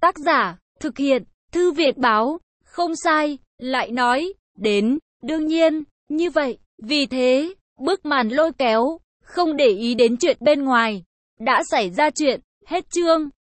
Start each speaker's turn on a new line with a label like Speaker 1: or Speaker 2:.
Speaker 1: Tác giả, thực hiện, Thư viện báo, không sai, lại nói, đến, đương nhiên, như vậy, vì thế, bức màn lôi kéo, không để ý đến chuyện bên ngoài. Đã xảy ra chuyện, hết chương.